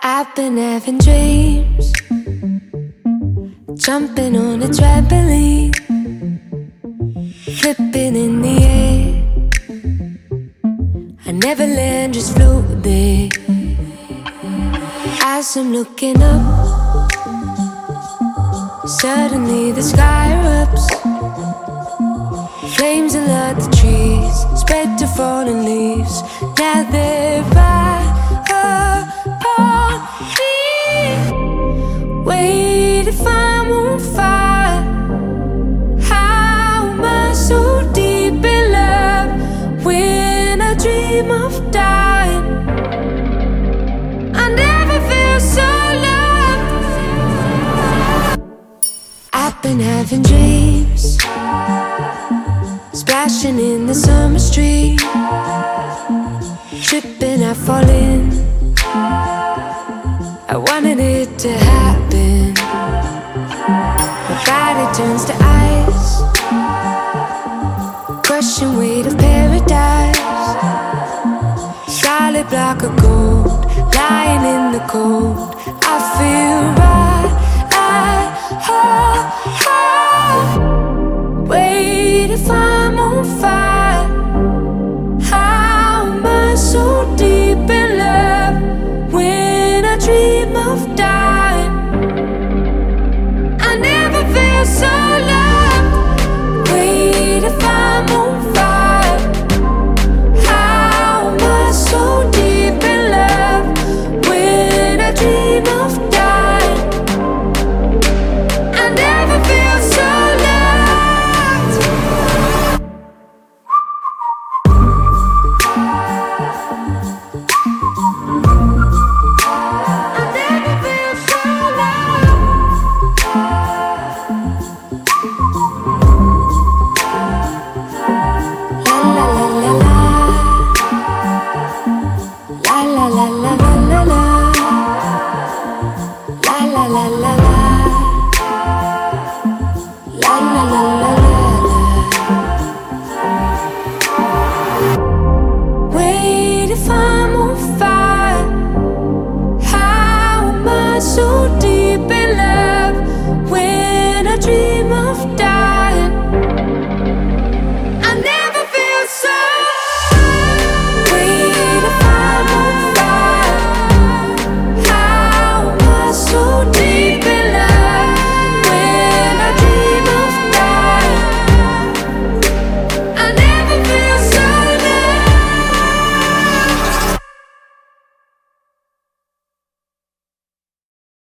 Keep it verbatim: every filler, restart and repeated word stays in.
I've been having dreams, jumping on a trampoline, flipping in the air. I never land, just float there. As I'm looking up, suddenly the sky erupts. Flames alert the trees, spread to fallen leaves. Now they're right upon me. Wait, if I'm on fire, how am I so deep in love? When I dream of dying, I never feel so loved. I've been having dreams, splashing in the summer stream, tripping, I fall in. I wanted it to happen. My body turns to ice, crushing weight of paradise. Solid block of gold, lying in the cold. I feel right, I, oh, oh. Wait, if I'm on fire, how am I so deep in love? When I dream of dying, I never feel so loved. Wait, if I'm on fire, how am I so deep in love? When I dream of dying, I never feel so loved. I never feel so loved. La la la la la, la la la la la la la, la la la la la, la la la la la. Wait, if I'm on fire, how am I so deep in love?